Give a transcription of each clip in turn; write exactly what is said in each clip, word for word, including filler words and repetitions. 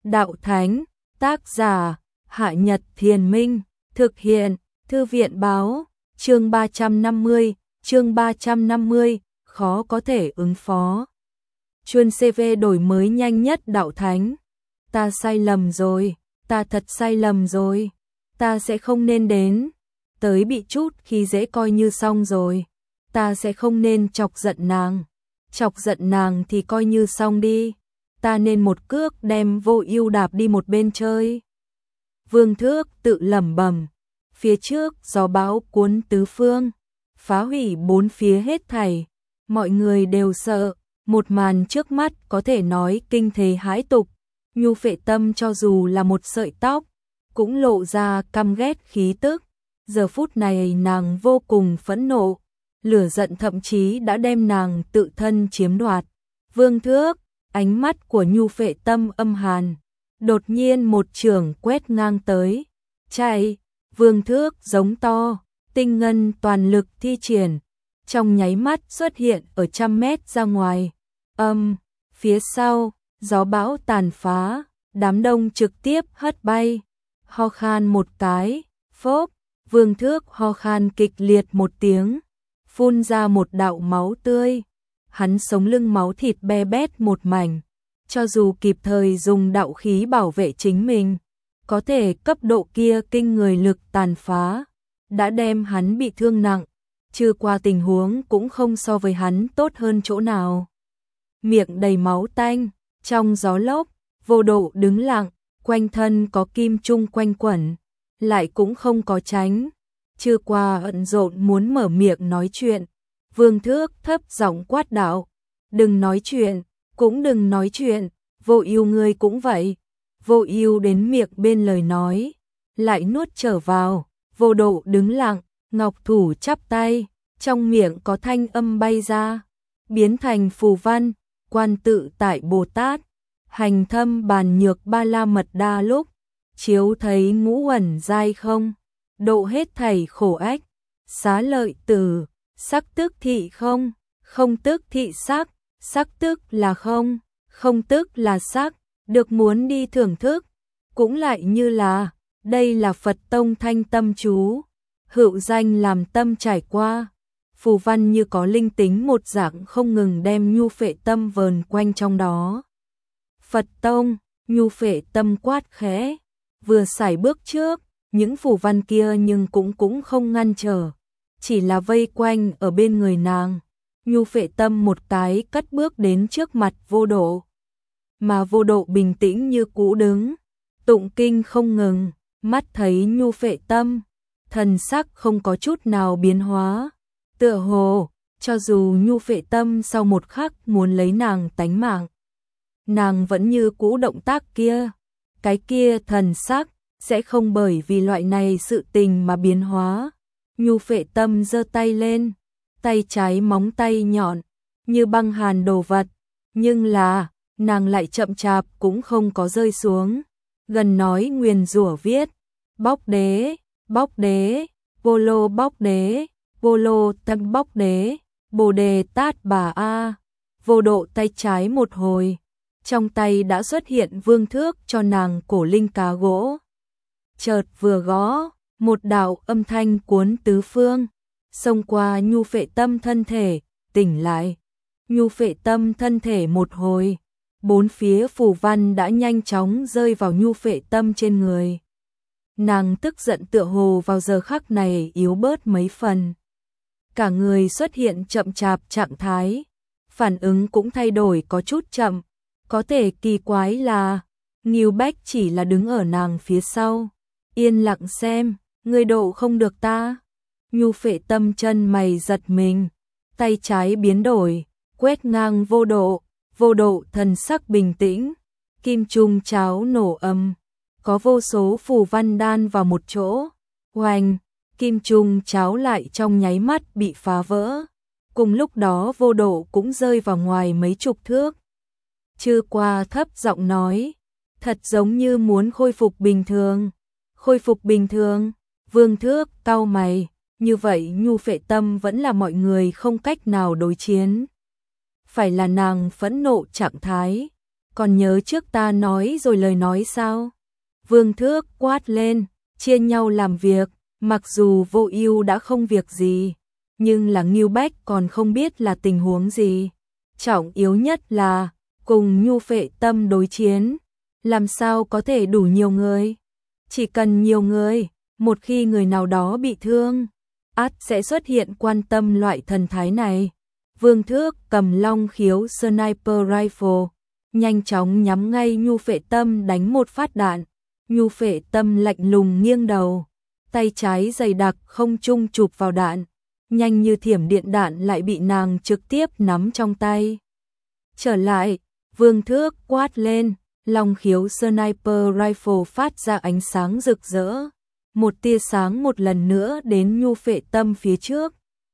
Đạo Thánh, tác giả, Hạ Nhật Thiền Minh, thực hiện, Thư viện Báo, chương ba trăm năm mươi, chương ba trăm năm mươi, khó có thể ứng phó. Chuân xê vê đổi mới nhanh nhất Đạo Thánh. Ta sai lầm rồi, ta thật sai lầm rồi, ta sẽ không nên đến, tới bị chút khi dễ coi như xong rồi, ta sẽ không nên chọc giận nàng, chọc giận nàng thì coi như xong đi, ta nên một cước đem Vô Ưu đạp đi một bên chơi. Vương Thước tự lẩm bẩm, phía trước gió bão cuốn tứ phương, phá hủy bốn phía hết thảy, mọi người đều sợ, một màn trước mắt có thể nói kinh thế hãi tục. Nhu Phệ Tâm cho dù là một sợi tóc, cũng lộ ra căm ghét khí tức. Giờ phút này nàng vô cùng phẫn nộ, lửa giận thậm chí đã đem nàng tự thân chiếm đoạt. Vương Thước, ánh mắt của Nhu Phệ Tâm âm hàn, đột nhiên một chưởng quét ngang tới. Chạy, Vương Thước giống to, tinh ngân toàn lực thi triển, trong nháy mắt xuất hiện ở trăm mét ra ngoài. Âm, phía sau, gió bão tàn phá, đám đông trực tiếp hất bay. Ho khan một cái, phốc, Vương Thước ho khan kịch liệt một tiếng, phun ra một đạo máu tươi. Hắn sống lưng máu thịt be bét một mảnh, cho dù kịp thời dùng đạo khí bảo vệ chính mình, có thể cấp độ kia kinh người lực tàn phá, đã đem hắn bị thương nặng, chưa qua tình huống cũng không so với hắn tốt hơn chỗ nào. Miệng đầy máu tanh, trong gió lốc, Vô Độ đứng lặng, quanh thân có kim trung quanh quẩn, lại cũng không có tránh. Chưa qua ẩn rộn muốn mở miệng nói chuyện, Vương Thước thấp giọng quát đạo, đừng nói chuyện, cũng đừng nói chuyện, Vô Ưu ngươi cũng vậy. Vô Ưu đến miệng bên lời nói, lại nuốt trở vào. Vô Độ đứng lặng, ngọc thủ chắp tay, trong miệng có thanh âm bay ra, biến thành phù văn, quan tự tại Bồ Tát, hành thâm bàn nhược ba la mật đa lúc, chiếu thấy ngũ uẩn giai không, độ hết thảy khổ ách, xá lợi tử, sắc tức thị không, không tức thị sắc, sắc tức là không, không tức là sắc, được muốn đi thưởng thức, cũng lại như là, đây là Phật tông thanh tâm chú, hữu danh làm tâm trải qua, phù văn như có linh tính một dạng không ngừng đem Nhu Phệ Tâm vờn quanh trong đó. Phật tông, Nhu Phệ Tâm quát khẽ, vừa sải bước trước, những phù văn kia nhưng cũng cũng không ngăn trở, chỉ là vây quanh ở bên người nàng. Nhu Phệ Tâm một cái cất bước đến trước mặt Vô Độ, mà Vô Độ bình tĩnh như cũ đứng, tụng kinh không ngừng, mắt thấy Nhu Phệ Tâm, thần sắc không có chút nào biến hóa, tựa hồ, cho dù Nhu Phệ Tâm sau một khắc muốn lấy nàng tánh mạng, nàng vẫn như cũ động tác kia, cái kia thần sắc sẽ không bởi vì loại này sự tình mà biến hóa. Nhu Phệ Tâm giơ tay lên, tay trái móng tay nhọn, như băng hàn đồ vật, nhưng là, nàng lại chậm chạp cũng không có rơi xuống, gần nói nguyền rủa viết, bóc đế, bóc đế, vô lô bóc đế, vô lô tâm bóc đế, bồ đề tát bà a. Vô Độ tay trái một hồi, trong tay đã xuất hiện Vương Thước cho nàng cổ linh cá gỗ. Chợt vừa gõ, một đạo âm thanh cuốn tứ phương, xông qua Nhu Phệ Tâm thân thể, tỉnh lại. Nhu Phệ Tâm thân thể một hồi, bốn phía phù văn đã nhanh chóng rơi vào Nhu Phệ Tâm trên người. Nàng tức giận tựa hồ vào giờ khắc này yếu bớt mấy phần. Cả người xuất hiện chậm chạp trạng thái, phản ứng cũng thay đổi có chút chậm, có thể kỳ quái là, Ngưu Bách chỉ là đứng ở nàng phía sau, yên lặng xem, ngươi độ không được ta. Nhu Phệ Tâm chân mày giật mình, tay trái biến đổi, quét ngang Vô Độ, Vô Độ thần sắc bình tĩnh, kim trung cháo nổ âm, có vô số phù văn đan vào một chỗ, oanh, kim trung cháo lại trong nháy mắt bị phá vỡ, cùng lúc đó Vô Độ cũng rơi vào ngoài mấy chục thước. Chư qua thấp giọng nói, thật giống như muốn khôi phục bình thường, khôi phục bình thường. Vương Thước cau mày, như vậy Nhu Phệ Tâm vẫn là mọi người không cách nào đối chiến. Phải là nàng phẫn nộ trạng thái, còn nhớ trước ta nói rồi lời nói sao? Vương Thước quát lên, chia nhau làm việc, mặc dù Vô Ưu đã không việc gì, nhưng là Ngưu Bách còn không biết là tình huống gì. Trọng yếu nhất là cùng Nhu Phệ Tâm đối chiến, làm sao có thể đủ nhiều người? Chỉ cần nhiều người, một khi người nào đó bị thương, ắt sẽ xuất hiện quan tâm loại thần thái này. Vương Thước cầm Long Khiếu Sniper Rifle, nhanh chóng nhắm ngay Nhu Phệ Tâm đánh một phát đạn. Nhu Phệ Tâm lạnh lùng nghiêng đầu, tay trái dày đặc không trung chụp vào đạn, nhanh như thiểm điện đạn lại bị nàng trực tiếp nắm trong tay. Trở lại, Vương Thước quát lên, Long Khiếu Sniper Rifle phát ra ánh sáng rực rỡ, một tia sáng một lần nữa đến Nhu Phệ Tâm phía trước.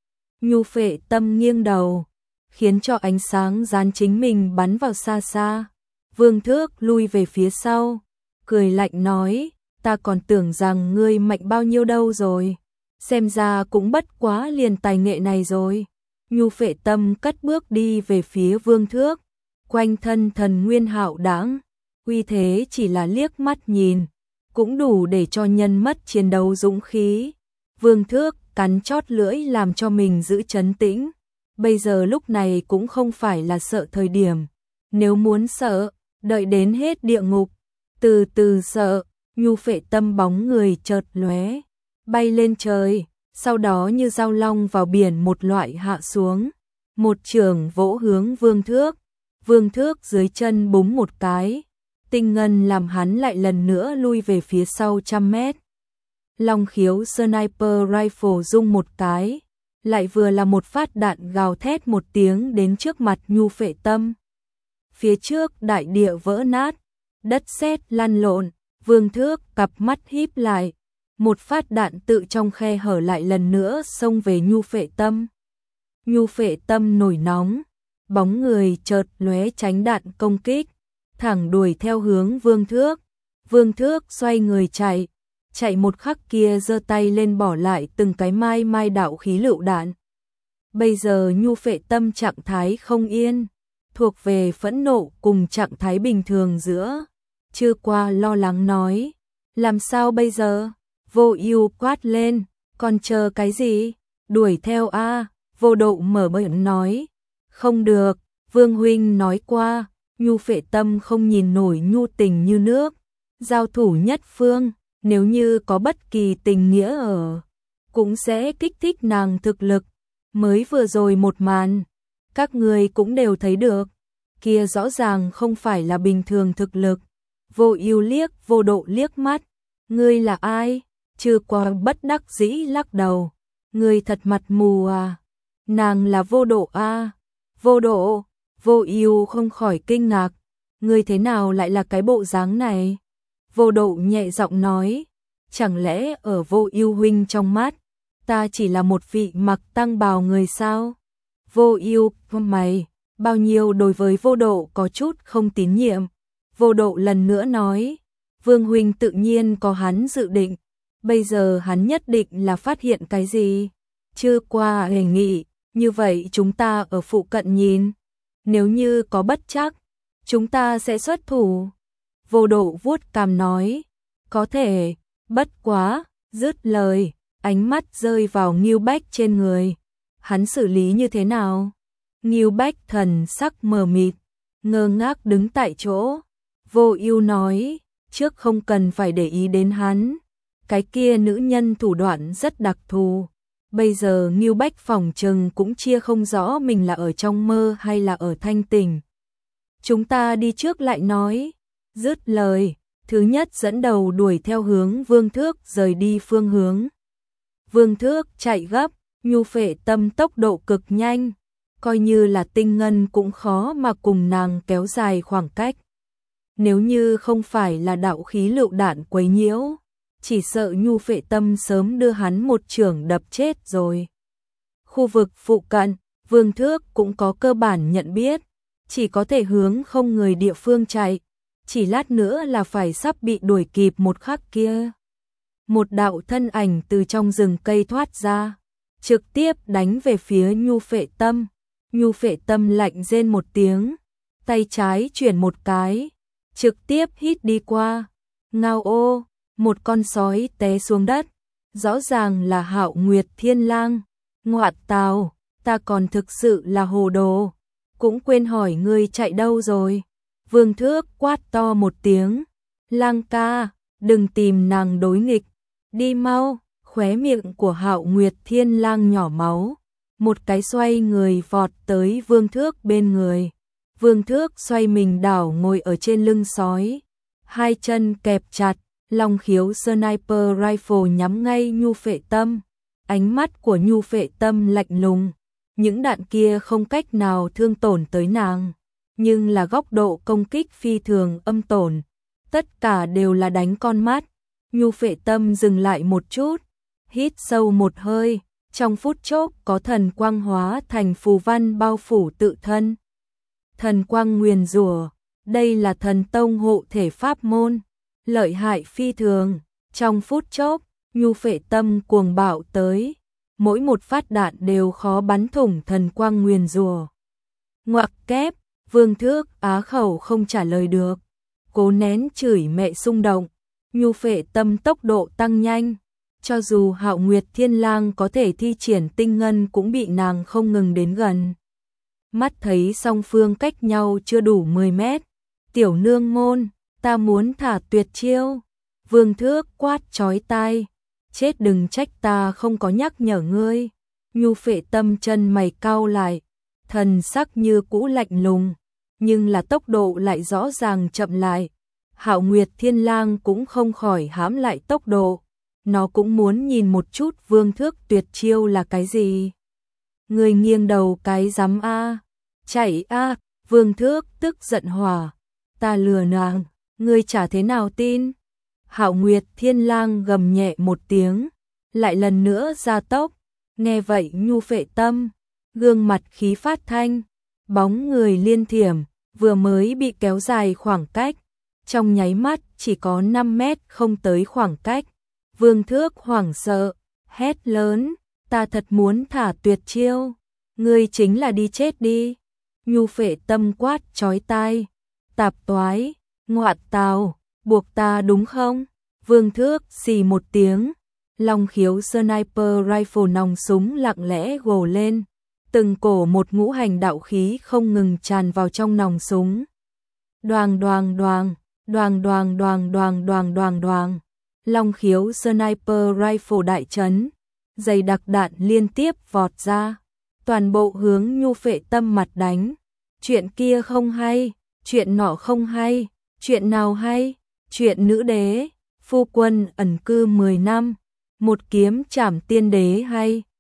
Nhu Phệ Tâm nghiêng đầu, khiến cho ánh sáng dán chính mình bắn vào xa xa. Vương Thước lui về phía sau, cười lạnh nói, ta còn tưởng rằng ngươi mạnh bao nhiêu đâu rồi, xem ra cũng bất quá liền tài nghệ này rồi. Nhu Phệ Tâm cất bước đi về phía Vương Thước, quanh thân thần nguyên hạo đãng, uy thế chỉ là liếc mắt nhìn, cũng đủ để cho nhân mất chiến đấu dũng khí. Vương Thước cắn chót lưỡi làm cho mình giữ trấn tĩnh, bây giờ lúc này cũng không phải là sợ thời điểm, nếu muốn sợ, đợi đến hết địa ngục, từ từ sợ. Nhu Phệ Tâm bóng người chợt lóe, bay lên trời, sau đó như dao long vào biển một loại hạ xuống, một chưởng vỗ hướng Vương Thước. Vương Thước dưới chân búng một cái, tinh ngân làm hắn lại lần nữa lui về phía sau trăm mét. Long Khiếu Sniper Rifle rung một cái, lại vừa là một phát đạn gào thét một tiếng đến trước mặt Nhu Phệ Tâm. Phía trước đại địa vỡ nát, đất sét lăn lộn, Vương Thước cặp mắt híp lại, một phát đạn tự trong khe hở lại lần nữa xông về Nhu Phệ Tâm. Nhu Phệ Tâm nổi nóng, bóng người chợt lóe tránh đạn công kích, thẳng đuổi theo hướng Vương Thước. Vương Thước xoay người chạy, chạy một khắc kia giơ tay lên bỏ lại từng cái mai mai đạo khí lựu đạn. Bây giờ Nhu Phệ Tâm trạng thái không yên, thuộc về phẫn nộ cùng trạng thái bình thường giữa. Chưa qua lo lắng nói, làm sao bây giờ? Vô Ưu quát lên, còn chờ cái gì? Đuổi theo a. Vô Độ mở miệng nói, không được, Vương huynh nói qua, Nhu Phệ Tâm không nhìn nổi nhu tình như nước, giao thủ nhất phương, nếu như có bất kỳ tình nghĩa ở, cũng sẽ kích thích nàng thực lực. Mới vừa rồi một màn, các người cũng đều thấy được, kia rõ ràng không phải là bình thường thực lực. Vô Ưu liếc Vô Độ liếc mắt, ngươi là ai? Chưa qua bất đắc dĩ lắc đầu, ngươi thật mặt mù à? Nàng là Vô Độ a. À? Vô Độ? Vô Ưu không khỏi kinh ngạc, ngươi thế nào lại là cái bộ dáng này? Vô Độ nhẹ giọng nói, chẳng lẽ ở Vô Ưu huynh trong mắt, ta chỉ là một vị mặc tăng bào người sao? Vô Ưu mày, bao nhiêu đối với Vô Độ có chút không tín nhiệm. Vô Độ lần nữa nói, Vương huynh tự nhiên có hắn dự định, bây giờ hắn nhất định là phát hiện cái gì. Chưa qua đề nghị, như vậy chúng ta ở phụ cận nhìn, nếu như có bất trắc, chúng ta sẽ xuất thủ. Vô Độ vuốt cằm nói, có thể, bất quá, dứt lời, ánh mắt rơi vào Ngưu Bách trên người. Hắn xử lý như thế nào? Ngưu Bách thần sắc mờ mịt, ngơ ngác đứng tại chỗ. Vô Ưu nói, trước không cần phải để ý đến hắn, cái kia nữ nhân thủ đoạn rất đặc thù. Bây giờ Ngưu Bách phỏng chừng cũng chia không rõ mình là ở trong mơ hay là ở thanh tỉnh. Chúng ta đi trước lại nói. Dứt lời, thứ nhất dẫn đầu đuổi theo hướng Vương Thước rời đi phương hướng. Vương Thước chạy gấp, Nhu Phệ Tâm tốc độ cực nhanh, coi như là tinh ngân cũng khó mà cùng nàng kéo dài khoảng cách. Nếu như không phải là đạo khí lựu đạn quấy nhiễu, chỉ sợ Nhu Phệ Tâm sớm đưa hắn một chưởng đập chết rồi. Khu vực phụ cận, Vương Thước cũng có cơ bản nhận biết, chỉ có thể hướng không người địa phương chạy, chỉ lát nữa là phải sắp bị đuổi kịp một khắc kia. Một đạo thân ảnh từ trong rừng cây thoát ra, trực tiếp đánh về phía Nhu Phệ Tâm. Nhu Phệ Tâm lạnh rên một tiếng, tay trái chuyển một cái, trực tiếp hít đi qua. Ngao ô, một con sói té xuống đất, rõ ràng là Hạo Nguyệt Thiên Lang. Ngoạ tào, ta còn thực sự là hồ đồ, cũng quên hỏi ngươi chạy đâu rồi. Vương Thước quát to một tiếng, Lang ca, đừng tìm nàng đối nghịch, đi mau. Khóe miệng của Hạo Nguyệt Thiên Lang nhỏ máu, một cái xoay người vọt tới Vương Thước bên người. Vương Thước xoay mình đảo ngồi ở trên lưng sói, hai chân kẹp chặt, long khiếu sniper rifle nhắm ngay Nhu Phệ Tâm. Ánh mắt của Nhu Phệ Tâm lạnh lùng, những đạn kia không cách nào thương tổn tới nàng, nhưng là góc độ công kích phi thường âm tổn, tất cả đều là đánh con mắt. Nhu Phệ Tâm dừng lại một chút, hít sâu một hơi, trong phút chốc có thần quang hóa thành phù văn bao phủ tự thân. Thần quang nguyền rủa, đây là thần tông hộ thể pháp môn, lợi hại phi thường. Trong phút chốc, Nhu Phệ Tâm cuồng bạo tới, mỗi một phát đạn đều khó bắn thủng thần quang nguyền rủa. Ngoặc kép, Vương Thước á khẩu không trả lời được, cố nén chửi mẹ xung động. Nhu Phệ Tâm tốc độ tăng nhanh, cho dù Hạo Nguyệt Thiên Lang có thể thi triển tinh ngân cũng bị nàng không ngừng đến gần. Mắt thấy song phương cách nhau chưa đủ mười mét, tiểu nương môn, ta muốn thả tuyệt chiêu. Vương Thước quát chói tai, chết đừng trách ta không có nhắc nhở ngươi. Nhu Phệ Tâm chân mày cau lại, thần sắc như cũ lạnh lùng, nhưng là tốc độ lại rõ ràng chậm lại. Hạo Nguyệt Thiên Lang cũng không khỏi hãm lại tốc độ, nó cũng muốn nhìn một chút Vương Thước tuyệt chiêu là cái gì. Người nghiêng đầu cái rắm a, chạy a. Vương Thước tức giận hỏa, ta lừa nàng, ngươi chả thế nào tin. Hạo Nguyệt Thiên Lang gầm nhẹ một tiếng, lại lần nữa gia tốc. Nghe vậy Nhu Phệ Tâm, gương mặt khí phát thanh, bóng người liên thiểm, vừa mới bị kéo dài khoảng cách, trong nháy mắt chỉ có năm mét không tới khoảng cách. Vương Thước hoảng sợ, hét lớn, ta thật muốn thả tuyệt chiêu, ngươi chính là đi chết đi. Nhu Phệ Tâm quát chói tai, tạp toái, ngoạ tào, buộc ta đúng không? Vương Thước xì một tiếng, long khiếu sniper rifle nòng súng lặng lẽ gồ lên, từng cổ một ngũ hành đạo khí không ngừng tràn vào trong nòng súng. Đoàng đoàng đoàng, đoàng đoàng đoàng đoàng đoàng đoàng đoàng, long khiếu sniper rifle đại chấn, dày đặc đạn liên tiếp vọt ra, toàn bộ hướng Nhu Phệ Tâm mặt đánh. Chuyện kia không hay, chuyện nọ không hay, chuyện nào hay, chuyện nữ đế, phu quân ẩn cư mười năm, một kiếm trảm tiên đế hay.